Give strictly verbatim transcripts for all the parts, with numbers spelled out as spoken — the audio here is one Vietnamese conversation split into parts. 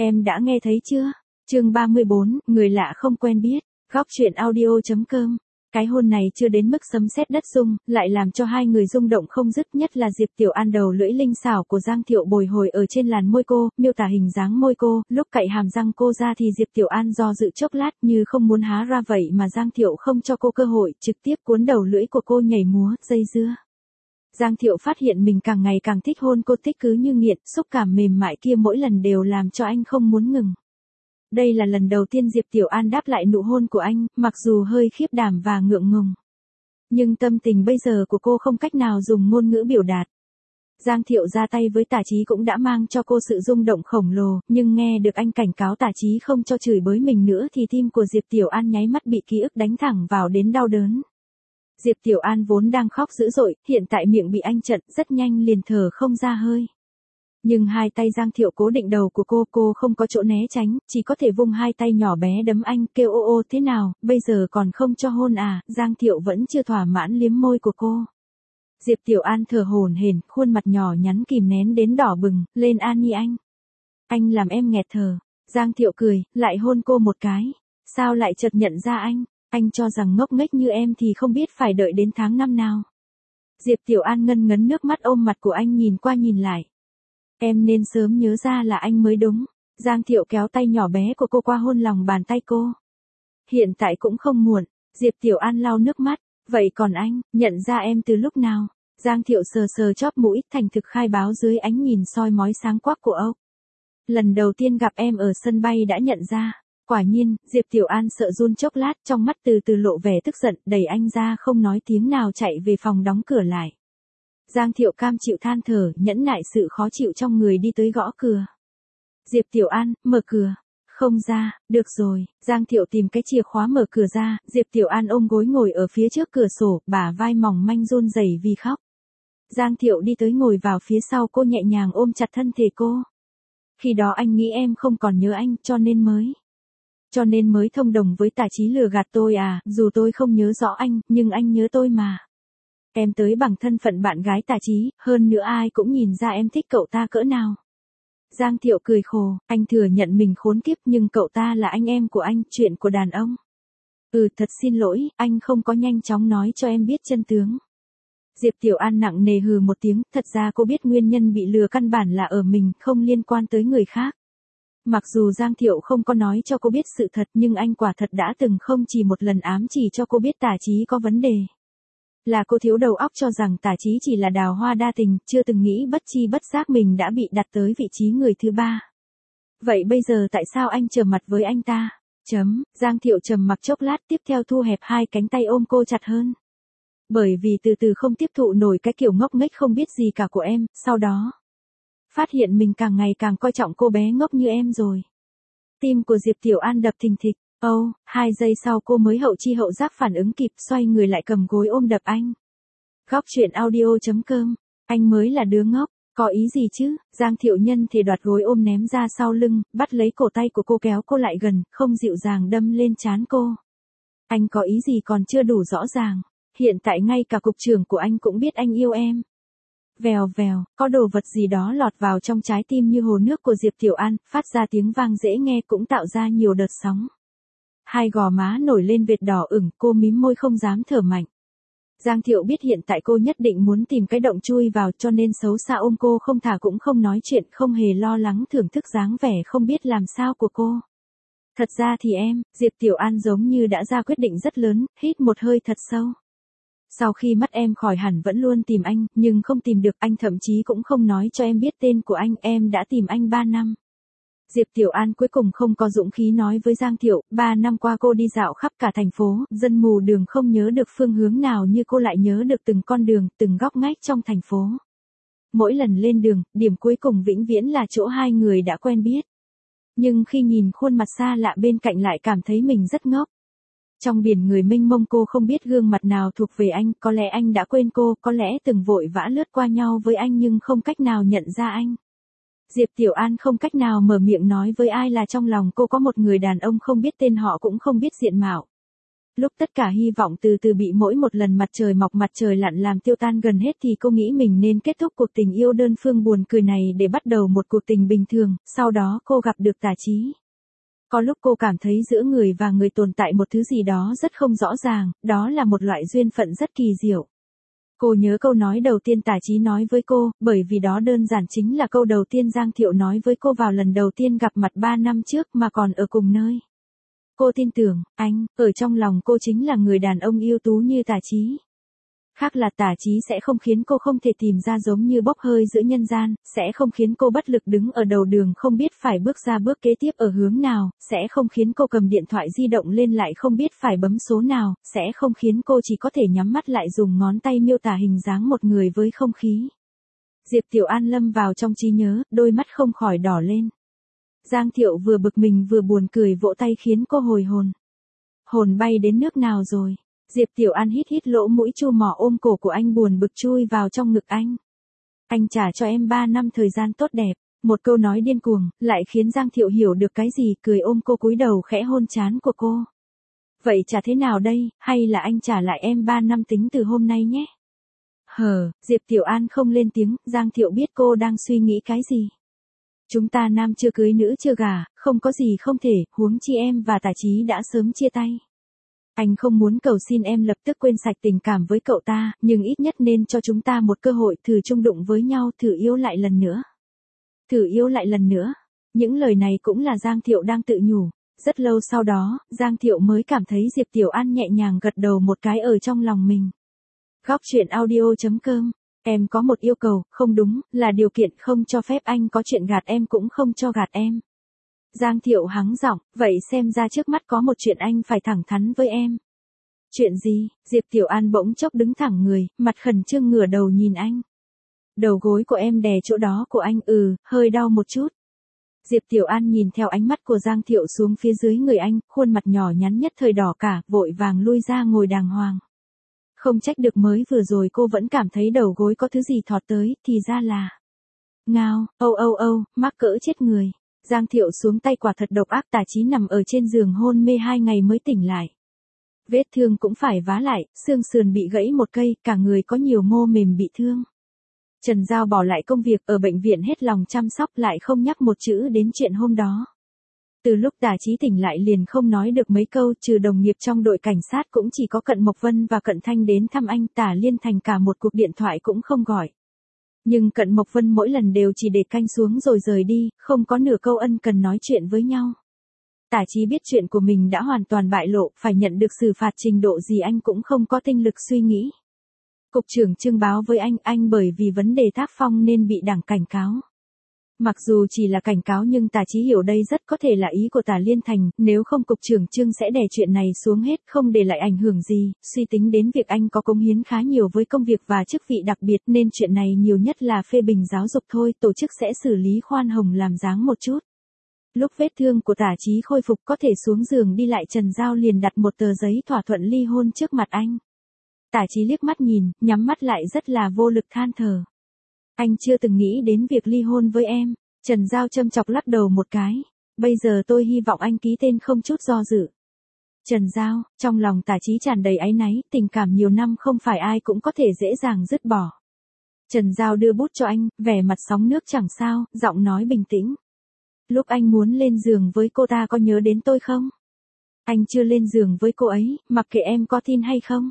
Em đã nghe thấy chưa? Chương ba mươi bốn, người lạ không quen biết. Góc truyện audio chấm com. Cái hôn này chưa đến mức sấm sét đất rung, lại làm cho hai người rung động không dứt, nhất là Diệp Tiểu An đầu lưỡi linh xảo của Giang Thiệu bồi hồi ở trên làn môi cô, miêu tả hình dáng môi cô, lúc cạy hàm răng cô ra thì Diệp Tiểu An do dự chốc lát như không muốn há ra vậy mà Giang Thiệu không cho cô cơ hội, trực tiếp cuốn đầu lưỡi của cô nhảy múa, dây dưa. Giang Thiệu phát hiện mình càng ngày càng thích hôn cô, thích cứ như nghiện, xúc cảm mềm mại kia mỗi lần đều làm cho anh không muốn ngừng. Đây là lần đầu tiên Diệp Tiểu An đáp lại nụ hôn của anh, mặc dù hơi khiếp đảm và ngượng ngùng. Nhưng tâm tình bây giờ của cô không cách nào dùng ngôn ngữ biểu đạt. Giang Thiệu ra tay với Tả Chí cũng đã mang cho cô sự rung động khổng lồ, nhưng nghe được anh cảnh cáo Tả Chí không cho chửi bới mình nữa thì tim của Diệp Tiểu An nháy mắt bị ký ức đánh thẳng vào đến đau đớn. Diệp Tiểu An vốn đang khóc dữ dội, hiện tại miệng bị anh chặn, rất nhanh liền thở không ra hơi. Nhưng hai tay Giang Thiệu cố định đầu của cô, cô không có chỗ né tránh, chỉ có thể vung hai tay nhỏ bé đấm anh, kêu ô ô thế nào, bây giờ còn không cho hôn à, Giang Thiệu vẫn chưa thỏa mãn liếm môi của cô. Diệp Tiểu An thở hổn hển, khuôn mặt nhỏ nhắn kìm nén đến đỏ bừng, lên An Nhi anh. Anh làm em nghẹt thở. Giang Thiệu cười, lại hôn cô một cái. Sao lại chợt nhận ra anh, anh cho rằng ngốc nghếch như em thì không biết phải đợi đến tháng năm nào. Diệp Tiểu An ngân ngấn nước mắt ôm mặt của anh nhìn qua nhìn lại. Em nên sớm nhớ ra là anh mới đúng. Giang Thiệu kéo tay nhỏ bé của cô qua hôn lòng bàn tay cô. Hiện tại cũng không muộn. Diệp Tiểu An lau nước mắt. Vậy còn anh, nhận ra em từ lúc nào? Giang Thiệu sờ sờ chóp mũi, thành thực khai báo dưới ánh nhìn soi mói sáng quắc của ốc. Lần đầu tiên gặp em ở sân bay đã nhận ra. Quả nhiên, Diệp Tiểu An sợ run chốc lát, trong mắt từ từ lộ vẻ tức giận, đẩy anh ra không nói tiếng nào chạy về phòng đóng cửa lại. Giang Thiệu cam chịu than thở, nhẫn nại sự khó chịu trong người đi tới gõ cửa. Diệp Tiểu An, mở cửa. Không ra, được rồi. Giang Thiệu tìm cái chìa khóa mở cửa ra, Diệp Tiểu An ôm gối ngồi ở phía trước cửa sổ, bả vai mỏng manh run rẩy vì khóc. Giang Thiệu đi tới ngồi vào phía sau cô, nhẹ nhàng ôm chặt thân thể cô. Khi đó anh nghĩ em không còn nhớ anh, cho nên mới. Cho nên mới thông đồng với Tả Chí lừa gạt tôi à, dù tôi không nhớ rõ anh, nhưng anh nhớ tôi mà. Em tới bằng thân phận bạn gái Tả Chí, hơn nữa ai cũng nhìn ra em thích cậu ta cỡ nào. Giang Thiệu cười khổ, anh thừa nhận mình khốn kiếp nhưng cậu ta là anh em của anh, chuyện của đàn ông. Ừ, thật xin lỗi, anh không có nhanh chóng nói cho em biết chân tướng. Diệp Tiểu An nặng nề hừ một tiếng, thật ra cô biết nguyên nhân bị lừa căn bản là ở mình, không liên quan tới người khác. Mặc dù Giang Thiệu không có nói cho cô biết sự thật nhưng anh quả thật đã từng không chỉ một lần ám chỉ cho cô biết Tả Chí có vấn đề. Là cô thiếu đầu óc cho rằng Tả Chí chỉ là đào hoa đa tình, chưa từng nghĩ bất chi bất giác mình đã bị đặt tới vị trí người thứ ba. Vậy bây giờ tại sao anh trở mặt với anh ta? Chấm, Giang Thiệu trầm mặc chốc lát, tiếp theo thu hẹp hai cánh tay ôm cô chặt hơn. Bởi vì từ từ không tiếp thụ nổi cái kiểu ngốc nghếch không biết gì cả của em, sau đó phát hiện mình càng ngày càng coi trọng cô bé ngốc như em rồi. Tim của Diệp Tiểu An đập thình thịch. Âu, oh, hai giây sau cô mới hậu chi hậu giác phản ứng kịp, xoay người lại cầm gối ôm đập anh. Góc truyện audio chấm com. Anh mới là đứa ngốc, có ý gì chứ? Giang Thiệu nhân thì đoạt gối ôm ném ra sau lưng, bắt lấy cổ tay của cô kéo cô lại gần, không dịu dàng đâm lên trán cô. Anh có ý gì còn chưa đủ rõ ràng. Hiện tại ngay cả cục trưởng của anh cũng biết anh yêu em. Vèo vèo, có đồ vật gì đó lọt vào trong trái tim như hồ nước của Diệp Tiểu An, phát ra tiếng vang dễ nghe cũng tạo ra nhiều đợt sóng. Hai gò má nổi lên vệt đỏ ửng, cô mím môi không dám thở mạnh. Giang Thiệu biết hiện tại cô nhất định muốn tìm cái động chui vào cho nên xấu xa ôm cô không thả cũng không nói chuyện, không hề lo lắng thưởng thức dáng vẻ không biết làm sao của cô. Thật ra thì em, Diệp Tiểu An giống như đã ra quyết định rất lớn, hít một hơi thật sâu. Sau khi mắt em khỏi hẳn vẫn luôn tìm anh, nhưng không tìm được, anh thậm chí cũng không nói cho em biết tên của anh, em đã tìm anh ba năm. Diệp Tiểu An cuối cùng không có dũng khí nói với Giang Thiệu, ba năm qua cô đi dạo khắp cả thành phố, dân mù đường không nhớ được phương hướng nào như cô lại nhớ được từng con đường, từng góc ngách trong thành phố. Mỗi lần lên đường, điểm cuối cùng vĩnh viễn là chỗ hai người đã quen biết. Nhưng khi nhìn khuôn mặt xa lạ bên cạnh lại cảm thấy mình rất ngốc. Trong biển người mênh mông cô không biết gương mặt nào thuộc về anh, có lẽ anh đã quên cô, có lẽ từng vội vã lướt qua nhau với anh nhưng không cách nào nhận ra anh. Diệp Tiểu An không cách nào mở miệng nói với ai là trong lòng cô có một người đàn ông không biết tên họ cũng không biết diện mạo. Lúc tất cả hy vọng từ từ bị mỗi một lần mặt trời mọc mặt trời lặn làm tiêu tan gần hết thì cô nghĩ mình nên kết thúc cuộc tình yêu đơn phương buồn cười này để bắt đầu một cuộc tình bình thường, sau đó cô gặp được Tả Chí. Có lúc cô cảm thấy giữa người và người tồn tại một thứ gì đó rất không rõ ràng, đó là một loại duyên phận rất kỳ diệu. Cô nhớ câu nói đầu tiên Tả Chí nói với cô, bởi vì đó đơn giản chính là câu đầu tiên Giang Thiệu nói với cô vào lần đầu tiên gặp mặt ba năm trước mà còn ở cùng nơi. Cô tin tưởng, anh, ở trong lòng cô chính là người đàn ông ưu tú như Tả Chí. Khác là Tả Chí sẽ không khiến cô không thể tìm ra giống như bốc hơi giữa nhân gian, sẽ không khiến cô bất lực đứng ở đầu đường không biết phải bước ra bước kế tiếp ở hướng nào, sẽ không khiến cô cầm điện thoại di động lên lại không biết phải bấm số nào, sẽ không khiến cô chỉ có thể nhắm mắt lại dùng ngón tay miêu tả hình dáng một người với không khí. Diệp Tiểu An lâm vào trong trí nhớ, đôi mắt không khỏi đỏ lên. Giang Thiệu vừa bực mình vừa buồn cười vỗ tay khiến cô hồi hồn. Hồn bay đến nước nào rồi? Diệp Tiểu An hít hít lỗ mũi chu mỏ ôm cổ của anh buồn bực chui vào trong ngực anh. Anh trả cho em ba năm thời gian tốt đẹp. Một câu nói điên cuồng, lại khiến Giang Thiệu hiểu được cái gì, cười ôm cô cúi đầu khẽ hôn trán của cô. Vậy trả thế nào đây, hay là anh trả lại em ba năm tính từ hôm nay nhé? Hờ, Diệp Tiểu An không lên tiếng, Giang Thiệu biết cô đang suy nghĩ cái gì. Chúng ta nam chưa cưới nữ chưa gả, không có gì không thể, huống chi em và Tả Chí đã sớm chia tay. Anh không muốn cầu xin em lập tức quên sạch tình cảm với cậu ta, nhưng ít nhất nên cho chúng ta một cơ hội thử chung đụng với nhau, thử yêu lại lần nữa. Thử yêu lại lần nữa. Những lời này cũng là Giang Thiệu đang tự nhủ. Rất lâu sau đó, Giang Thiệu mới cảm thấy Diệp Tiểu An nhẹ nhàng gật đầu một cái ở trong lòng mình. Góc truyện audio chấm com. Em có một yêu cầu, không đúng, là điều kiện không cho phép anh có chuyện gạt em cũng không cho gạt em. Giang Thiệu hắng giọng, vậy xem ra trước mắt có một chuyện anh phải thẳng thắn với em. Chuyện gì? Diệp Tiểu An bỗng chốc đứng thẳng người, mặt khẩn trương ngửa đầu nhìn anh. Đầu gối của em đè chỗ đó của anh, ừ, hơi đau một chút. Diệp Tiểu An nhìn theo ánh mắt của Giang Thiệu xuống phía dưới người anh, khuôn mặt nhỏ nhắn nhất thời đỏ cả, vội vàng lui ra ngồi đàng hoàng. Không trách được mới vừa rồi cô vẫn cảm thấy đầu gối có thứ gì thọt tới, thì ra là... Ngao, âu âu âu, mắc cỡ chết người. Giang Thiệu xuống tay quả thật độc ác, Tả Chí nằm ở trên giường hôn mê hai ngày mới tỉnh lại. Vết thương cũng phải vá lại, xương sườn bị gãy một cây, cả người có nhiều mô mềm bị thương. Trần Giao bỏ lại công việc ở bệnh viện hết lòng chăm sóc lại không nhắc một chữ đến chuyện hôm đó. Từ lúc Tả Chí tỉnh lại liền không nói được mấy câu, trừ đồng nghiệp trong đội cảnh sát cũng chỉ có Cận Mộc Vân và Cận Thanh đến thăm anh, Tả Liên Thành cả một cuộc điện thoại cũng không gọi. Nhưng Cận Mộc Vân mỗi lần đều chỉ để canh xuống rồi rời đi, không có nửa câu ân cần nói chuyện với nhau. Tả Chí biết chuyện của mình đã hoàn toàn bại lộ, phải nhận được xử phạt trình độ gì anh cũng không có tinh lực suy nghĩ. Cục trưởng Trương báo với anh, anh bởi vì vấn đề tác phong nên bị đảng cảnh cáo. Mặc dù chỉ là cảnh cáo nhưng Tả Chí hiểu đây rất có thể là ý của Tả Liên Thành, nếu không Cục trưởng Trương sẽ đè chuyện này xuống hết, không để lại ảnh hưởng gì, suy tính đến việc anh có cống hiến khá nhiều với công việc và chức vị đặc biệt nên chuyện này nhiều nhất là phê bình giáo dục thôi, tổ chức sẽ xử lý khoan hồng làm dáng một chút. Lúc vết thương của Tả Chí khôi phục có thể xuống giường đi lại, Trần Giao liền đặt một tờ giấy thỏa thuận ly hôn trước mặt anh. Tả Chí liếc mắt nhìn, nhắm mắt lại rất là vô lực than thở. Anh chưa từng nghĩ đến việc ly hôn với em. Trần Giao châm chọc lắc đầu một cái. Bây giờ tôi hy vọng anh ký tên không chút do dự. Trần Giao, trong lòng Tả Chí tràn đầy áy náy, tình cảm nhiều năm không phải ai cũng có thể dễ dàng dứt bỏ. Trần Giao đưa bút cho anh, vẻ mặt sóng nước chẳng sao, giọng nói bình tĩnh. Lúc anh muốn lên giường với cô ta có nhớ đến tôi không? Anh chưa lên giường với cô ấy, mặc kệ em có tin hay không.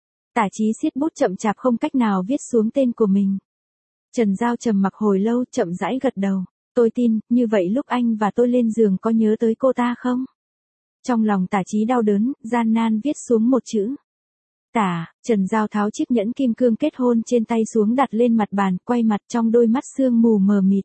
Tả Chí siết bút chậm chạp không cách nào viết xuống tên của mình. Trần Giao trầm mặc hồi lâu, chậm rãi gật đầu. Tôi tin, như vậy lúc anh và tôi lên giường có nhớ tới cô ta không? Trong lòng Tả Chí đau đớn, gian nan viết xuống một chữ. Tả, Trần Giao tháo chiếc nhẫn kim cương kết hôn trên tay xuống đặt lên mặt bàn, quay mặt trong đôi mắt sương mù mờ mịt.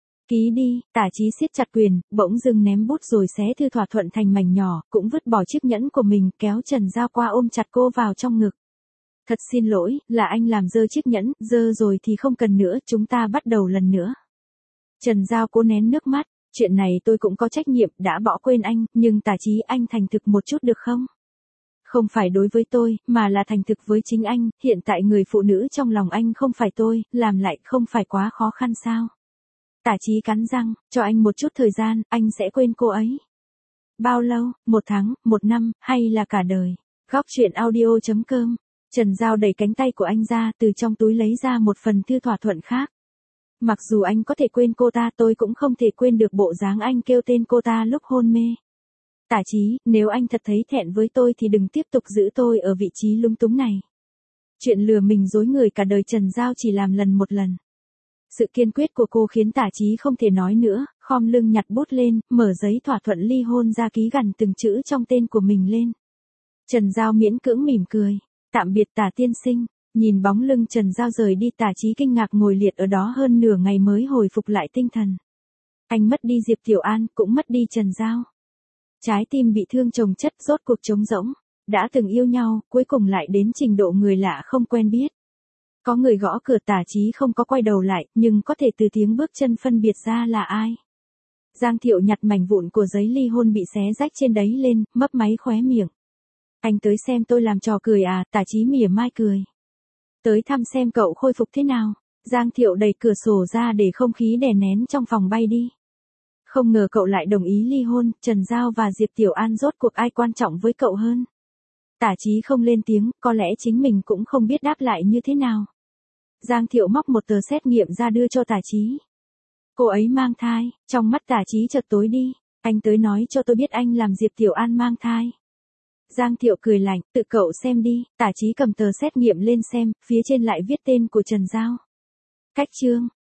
Ký đi, Tả Chí siết chặt quyền, bỗng dưng ném bút rồi xé thư thỏa thuận thành mảnh nhỏ, cũng vứt bỏ chiếc nhẫn của mình, kéo Trần Giao qua ôm chặt cô vào trong ngực. Thật xin lỗi, là anh làm dơ chiếc nhẫn, dơ rồi thì không cần nữa, chúng ta bắt đầu lần nữa. Trần Giao cố nén nước mắt, chuyện này tôi cũng có trách nhiệm, đã bỏ quên anh, nhưng Tả Chí anh thành thực một chút được không? Không phải đối với tôi, mà là thành thực với chính anh, hiện tại người phụ nữ trong lòng anh không phải tôi, làm lại không phải quá khó khăn sao? Tả Chí cắn răng, cho anh một chút thời gian, anh sẽ quên cô ấy. Bao lâu, một tháng, một năm, hay là cả đời? Góc chuyện audio chấm com. Trần Giao đẩy cánh tay của anh ra, từ trong túi lấy ra một phần thư thỏa thuận khác. Mặc dù anh có thể quên cô ta, tôi cũng không thể quên được bộ dáng anh kêu tên cô ta lúc hôn mê. Tả Chí, nếu anh thật thấy thẹn với tôi thì đừng tiếp tục giữ tôi ở vị trí lung túng này. Chuyện lừa mình dối người cả đời Trần Giao chỉ làm lần một lần. Sự kiên quyết của cô khiến Tả Chí không thể nói nữa, khom lưng nhặt bút lên, mở giấy thỏa thuận ly hôn ra ký gằn từng chữ trong tên của mình lên. Trần Giao miễn cưỡng mỉm cười. Tạm biệt Tả tiên sinh. Nhìn bóng lưng Trần Giao rời đi, Tả Chí kinh ngạc ngồi liệt ở đó hơn nửa ngày mới hồi phục lại tinh thần. Anh mất đi Diệp Tiểu An, cũng mất đi Trần Giao. Trái tim bị thương chồng chất, rốt cuộc trống rỗng. Đã từng yêu nhau, cuối cùng lại đến trình độ người lạ không quen biết. Có người gõ cửa, Tả Chí không có quay đầu lại, nhưng có thể từ tiếng bước chân phân biệt ra là ai. Giang Thiệu nhặt mảnh vụn của giấy ly hôn bị xé rách trên đấy lên, mấp máy khóe miệng. Anh tới xem tôi làm trò cười à? Tả Chí mỉa mai cười. Tới thăm xem cậu khôi phục thế nào. Giang Thiệu đẩy cửa sổ ra để không khí đè nén trong phòng bay đi. Không ngờ cậu lại đồng ý ly hôn, Trần Giao và Diệp Tiểu An rốt cuộc ai quan trọng với cậu hơn. Tả Chí không lên tiếng, có lẽ chính mình cũng không biết đáp lại như thế nào. Giang Thiệu móc một tờ xét nghiệm ra đưa cho Tả Chí. Cô ấy mang thai. Trong mắt Tả Chí chợt tối đi. Anh tới nói cho tôi biết anh làm Diệp Tiểu An mang thai. Giang Thiệu cười lạnh, tự cậu xem đi. Tả Chí cầm tờ xét nghiệm lên xem, phía trên lại viết tên của Trần Giao. Cách chương.